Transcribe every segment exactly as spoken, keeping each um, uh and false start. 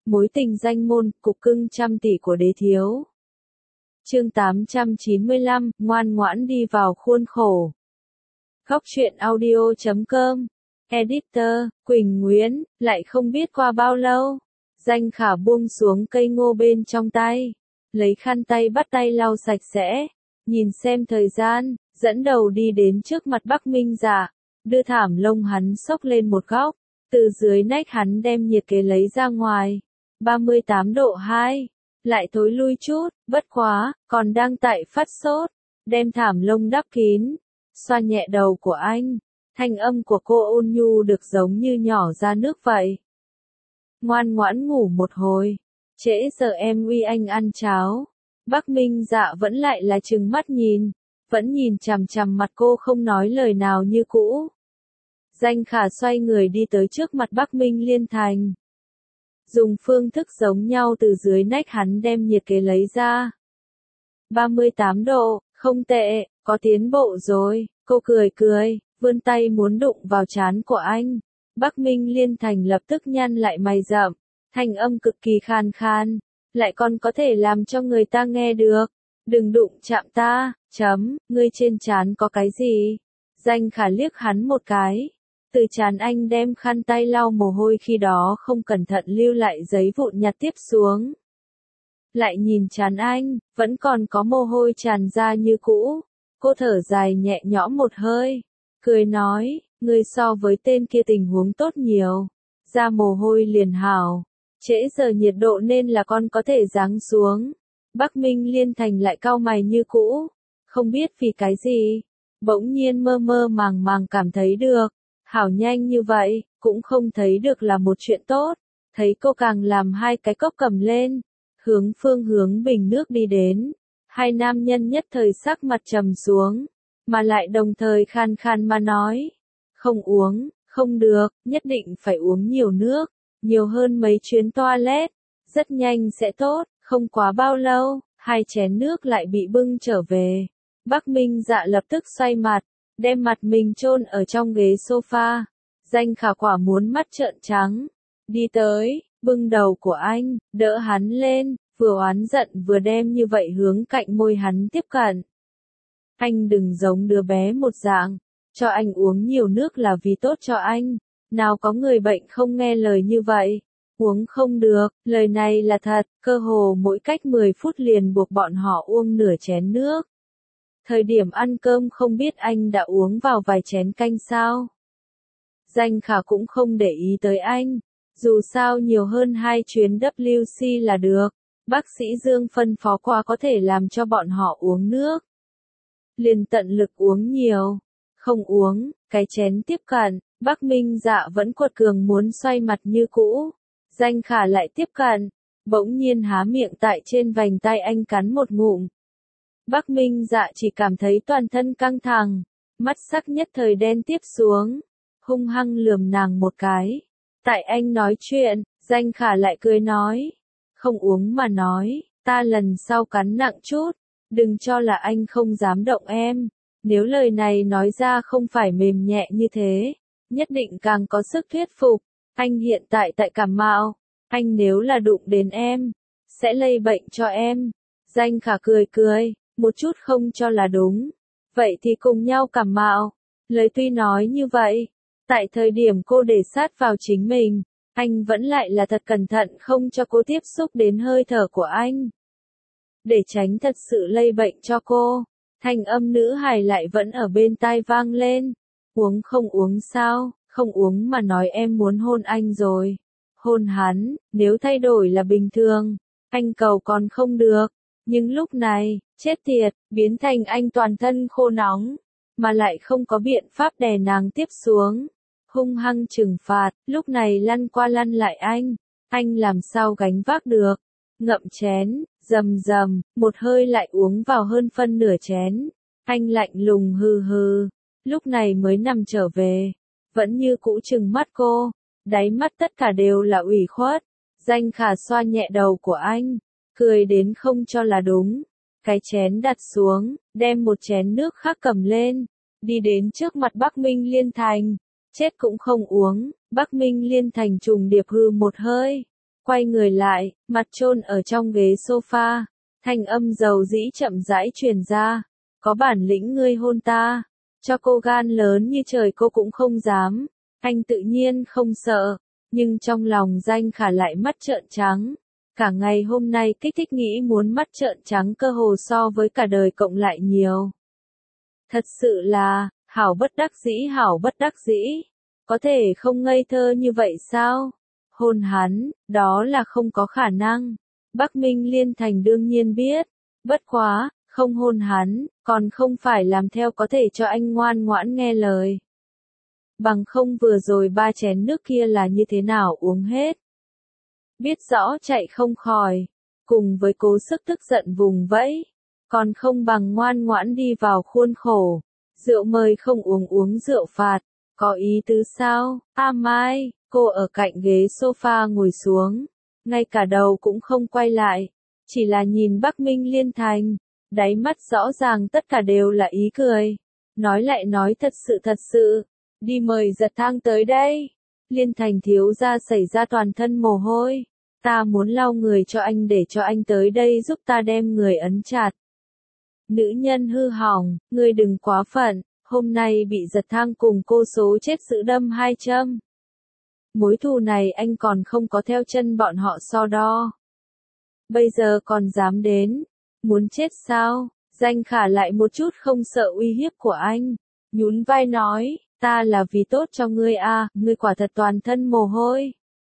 Mối tình danh môn, cục cưng trăm tỷ của đế thiếu. Chương tám trăm chín mươi lăm, ngoan ngoãn đi vào khuôn khổ. Góc truyện audio chấm com. Editor, Quỳnh Nguyễn, lại không biết qua bao lâu. Danh Khả buông xuống cây ngô bên trong tay. Lấy khăn tay bắt tay lau sạch sẽ. Nhìn xem thời gian, dẫn đầu đi đến trước mặt Bắc Minh Dạ. Đưa thảm lông hắn xốc lên một góc. Từ dưới nách hắn đem nhiệt kế lấy ra ngoài. ba mươi tám độ hai. Lại thối lui chút, bất quá, còn đang tại phát sốt. Đem thảm lông đắp kín. Xoa nhẹ đầu của anh. Thanh âm của cô ôn nhu được giống như nhỏ ra nước vậy. Ngoan ngoãn ngủ một hồi. Trễ giờ em uy anh ăn cháo. Bắc Minh Dạ vẫn lại là trừng mắt nhìn. Vẫn nhìn chằm chằm mặt cô không nói lời nào như cũ. Danh Khả xoay người đi tới trước mặt Bắc Minh Liên Thành. Dùng phương thức giống nhau từ dưới nách hắn đem nhiệt kế lấy ra. ba mươi tám độ, không tệ, có tiến bộ rồi, cô cười cười, vươn tay muốn đụng vào trán của anh. Bắc Minh Liên Thành lập tức nhăn lại mày rậm, thanh âm cực kỳ khan khan, lại còn có thể làm cho người ta nghe được. Đừng đụng chạm ta, chấm, ngươi trên trán có cái gì? Danh Khả liếc hắn một cái. Từ trán anh đem khăn tay lau mồ hôi khi đó không cẩn thận lưu lại giấy vụn nhặt tiếp xuống. Lại nhìn trán anh, vẫn còn có mồ hôi tràn ra như cũ. Cô thở dài nhẹ nhõm một hơi. Cười nói, ngươi so với tên kia tình huống tốt nhiều. Ra mồ hôi liền hảo. Trễ giờ nhiệt độ nên là con có thể giáng xuống. Bắc Minh Liên Thành lại cau mày như cũ. Không biết vì cái gì. Bỗng nhiên mơ mơ màng màng cảm thấy được. Hảo nhanh như vậy, cũng không thấy được là một chuyện tốt. Thấy cô càng làm hai cái cốc cầm lên. Hướng phương hướng bình nước đi đến. Hai nam nhân nhất thời sắc mặt trầm xuống. Mà lại đồng thời khan khan mà nói. Không uống, không được, nhất định phải uống nhiều nước. Nhiều hơn mấy chuyến toilet. Rất nhanh sẽ tốt, không quá bao lâu. Hai chén nước lại bị bưng trở về. Bắc Minh Dạ lập tức xoay mặt. Đem mặt mình chôn ở trong ghế sofa. Danh Khả quả muốn mắt trợn trắng. Đi tới, bưng đầu của anh, đỡ hắn lên, vừa oán giận vừa đem như vậy hướng cạnh môi hắn tiếp cận. Anh đừng giống đứa bé một dạng. Cho anh uống nhiều nước là vì tốt cho anh. Nào có người bệnh không nghe lời như vậy. Uống không được, lời này là thật, cơ hồ mỗi cách mười phút liền buộc bọn họ uống nửa chén nước. Thời điểm ăn cơm không biết anh đã uống vào vài chén canh sao. Danh Khả cũng không để ý tới anh. Dù sao nhiều hơn hai chuyến W C là được. Bác sĩ Dương phân phó qua có thể làm cho bọn họ uống nước. Liền tận lực uống nhiều. Không uống, cái chén tiếp cận. Bắc Minh Dạ vẫn quật cường muốn xoay mặt như cũ. Danh Khả lại tiếp cận. Bỗng nhiên há miệng tại trên vành tay anh cắn một ngụm. Bắc Minh Dạ chỉ cảm thấy toàn thân căng thẳng, mắt sắc nhất thời đen tiếp xuống, hung hăng lườm nàng một cái. Tại anh nói chuyện, Danh Khả lại cười nói, không uống mà nói, ta lần sau cắn nặng chút, đừng cho là anh không dám động em. Nếu lời này nói ra không phải mềm nhẹ như thế, nhất định càng có sức thuyết phục. Anh hiện tại tại cảm mạo, anh nếu là đụng đến em, sẽ lây bệnh cho em. Danh Khả cười cười. Một chút không cho là đúng. Vậy thì cùng nhau cảm mạo. Lời tuy nói như vậy. Tại thời điểm cô để sát vào chính mình. Anh vẫn lại là thật cẩn thận không cho cô tiếp xúc đến hơi thở của anh. Để tránh thật sự lây bệnh cho cô. Thanh âm nữ hài lại vẫn ở bên tai vang lên. Uống không uống sao, không uống mà nói em muốn hôn anh rồi. Hôn hắn, nếu thay đổi là bình thường. Anh cầu còn không được. Nhưng lúc này, chết tiệt, biến thành anh toàn thân khô nóng, mà lại không có biện pháp đè nàng tiếp xuống. Hung hăng trừng phạt, lúc này lăn qua lăn lại anh, anh làm sao gánh vác được. Ngậm chén, rầm rầm, một hơi lại uống vào hơn phân nửa chén. Anh lạnh lùng hừ hừ, lúc này mới nằm trở về, vẫn như cũ trừng mắt cô, đáy mắt tất cả đều là ủy khuất. Danh Khả xoa nhẹ đầu của anh. Cười đến không cho là đúng. Cái chén đặt xuống, đem một chén nước khác cầm lên. Đi đến trước mặt Bắc Minh Liên Thành. Chết cũng không uống. Bắc Minh Liên Thành trùng điệp hư một hơi. Quay người lại, mặt chôn ở trong ghế sofa, thanh âm dầu dĩ chậm rãi truyền ra. Có bản lĩnh ngươi hôn ta, cho cô gan lớn như trời cô cũng không dám. Anh tự nhiên không sợ, nhưng trong lòng Danh Khả lại mắt trợn trắng. Cả ngày hôm nay kích thích nghĩ muốn mắt trợn trắng cơ hồ so với cả đời cộng lại nhiều. Thật sự là, hảo bất đắc dĩ hảo bất đắc dĩ. Có thể không ngây thơ như vậy sao? Hôn hắn, đó là không có khả năng. Bắc Minh Liên Thành đương nhiên biết. Bất quá, không hôn hắn, còn không phải làm theo có thể cho anh ngoan ngoãn nghe lời. Bằng không vừa rồi ba chén nước kia là như thế nào uống hết. Biết rõ chạy không khỏi, cùng với cố sức tức giận vùng vẫy, còn không bằng ngoan ngoãn đi vào khuôn khổ. Rượu mời không uống uống rượu phạt, có ý tứ sao? A Mai, cô ở cạnh ghế sofa ngồi xuống, ngay cả đầu cũng không quay lại, chỉ là nhìn Bắc Minh Liên Thành, đáy mắt rõ ràng tất cả đều là ý cười. Nói lại nói thật sự thật sự, đi mời Giật Thang tới đây. Liên Thành thiếu gia xảy ra toàn thân mồ hôi, ta muốn lau người cho anh để cho anh tới đây giúp ta đem người ấn chặt. Nữ nhân hư hỏng, ngươi đừng quá phận, hôm nay bị Giật Thang cùng cô số chết giữ đâm hai châm. Mối thù này anh còn không có theo chân bọn họ so đo. Bây giờ còn dám đến, muốn chết sao? Danh Khả lại một chút không sợ uy hiếp của anh, nhún vai nói, ta là vì tốt cho ngươi à, ngươi quả thật toàn thân mồ hôi.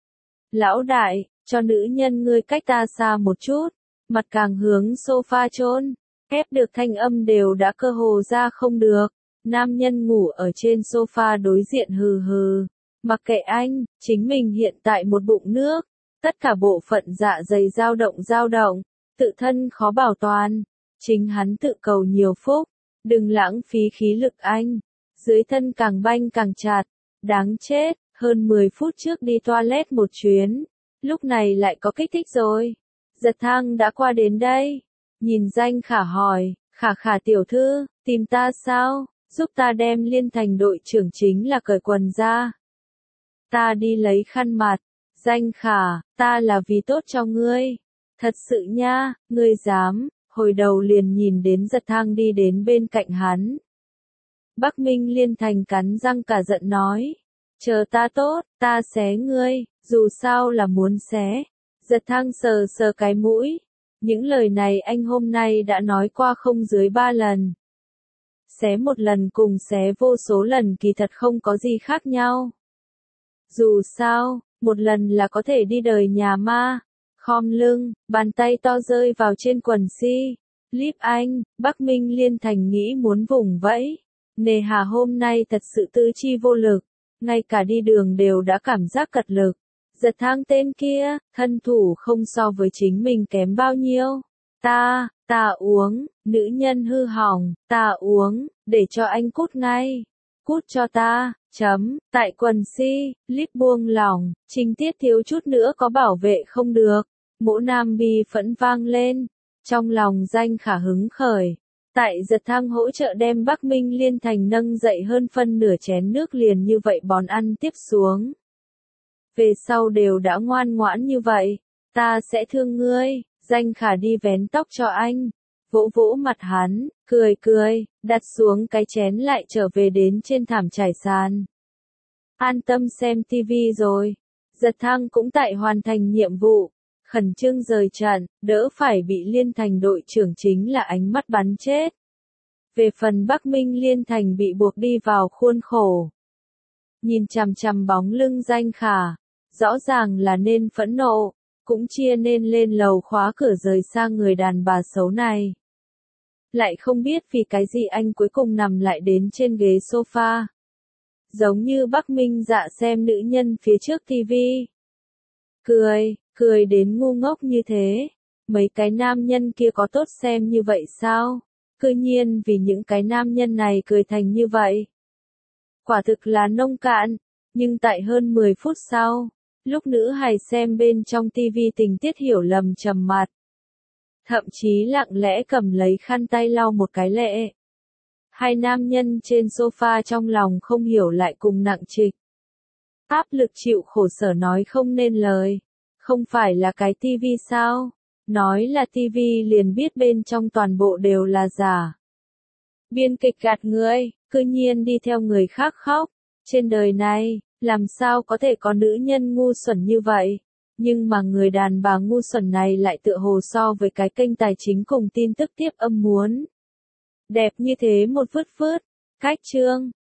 Lão đại, cho nữ nhân ngươi cách ta xa một chút, mặt càng hướng sofa chôn, ép được thanh âm đều đã cơ hồ ra không được. Nam nhân ngủ ở trên sofa đối diện hừ hừ, mặc kệ anh, chính mình hiện tại một bụng nước, tất cả bộ phận dạ dày dao động dao động, tự thân khó bảo toàn, chính hắn tự cầu nhiều phúc, đừng lãng phí khí lực anh. Dưới thân càng banh càng chặt, đáng chết, hơn mười phút trước đi toilet một chuyến, lúc này lại có kích thích rồi. Giật Thang đã qua đến đây, nhìn Danh Khả hỏi, Khả Khả tiểu thư, tìm ta sao, giúp ta đem Liên Thành đội trưởng chính là cởi quần ra. Ta đi lấy khăn mặt, Danh Khả, ta là vì tốt cho ngươi, thật sự nha, ngươi dám, hồi đầu liền nhìn đến Giật Thang đi đến bên cạnh hắn. Bắc Minh Liên Thành cắn răng cả giận nói, chờ ta tốt, ta xé ngươi, dù sao là muốn xé. Giật Thang sờ sờ cái mũi, những lời này anh hôm nay đã nói qua không dưới ba lần. Xé một lần cùng xé vô số lần kỳ thật không có gì khác nhau. Dù sao, một lần là có thể đi đời nhà ma, khom lưng, bàn tay to rơi vào trên quần si. Líp anh, Bắc Minh Liên Thành nghĩ muốn vùng vẫy. Nề hà hôm nay thật sự tứ chi vô lực, ngay cả đi đường đều đã cảm giác cật lực. Giật Thang tên kia, thân thủ không so với chính mình kém bao nhiêu. Ta, ta uống, nữ nhân hư hỏng, ta uống, để cho anh cút ngay. Cút cho ta, chấm, tại quần si, líp buông lỏng, Trình Tiết thiếu chút nữa có bảo vệ không được. Mỗ nam bi phẫn vang lên, trong lòng Danh Khả hứng khởi. Tại Giật Thang hỗ trợ đem Bắc Minh Liên Thành nâng dậy hơn phân nửa chén nước liền như vậy bón ăn tiếp xuống. Về sau đều đã ngoan ngoãn như vậy, ta sẽ thương ngươi. Danh Khả đi vén tóc cho anh, vỗ vỗ mặt hắn, cười cười, đặt xuống cái chén lại trở về đến trên thảm trải sàn. An tâm xem tivi rồi. Giật Thang cũng tại hoàn thành nhiệm vụ, khẩn trương rời trận, đỡ phải bị Liên Thành đội trưởng chính là ánh mắt bắn chết. Về phần Bắc Minh Liên Thành bị buộc đi vào khuôn khổ. Nhìn chằm chằm bóng lưng Danh Khả, rõ ràng là nên phẫn nộ, cũng chia nên lên lầu khóa cửa rời xa người đàn bà xấu này. Lại không biết vì cái gì anh cuối cùng nằm lại đến trên ghế sofa. Giống như Bắc Minh Dạ xem nữ nhân phía trước tivi. Cười, cười đến ngu ngốc như thế. Mấy cái nam nhân kia có tốt xem như vậy sao? Cứ nhiên vì những cái nam nhân này cười thành như vậy. Quả thực là nông cạn, nhưng tại hơn mười phút sau, lúc nữ hài xem bên trong tivi tình tiết hiểu lầm trầm mặt. Thậm chí lặng lẽ cầm lấy khăn tay lau một cái lệ. Hai nam nhân trên sofa trong lòng không hiểu lại cùng nặng trịch. Áp lực chịu khổ sở nói không nên lời. Không phải là cái tivi sao? Nói là tivi liền biết bên trong toàn bộ đều là giả. Biên kịch gạt người, cư nhiên đi theo người khác khóc. Trên đời này, làm sao có thể có nữ nhân ngu xuẩn như vậy? Nhưng mà người đàn bà ngu xuẩn này lại tựa hồ so với cái kênh tài chính cùng tin tức tiếp âm muốn. Đẹp như thế một phút phút. Cách chương.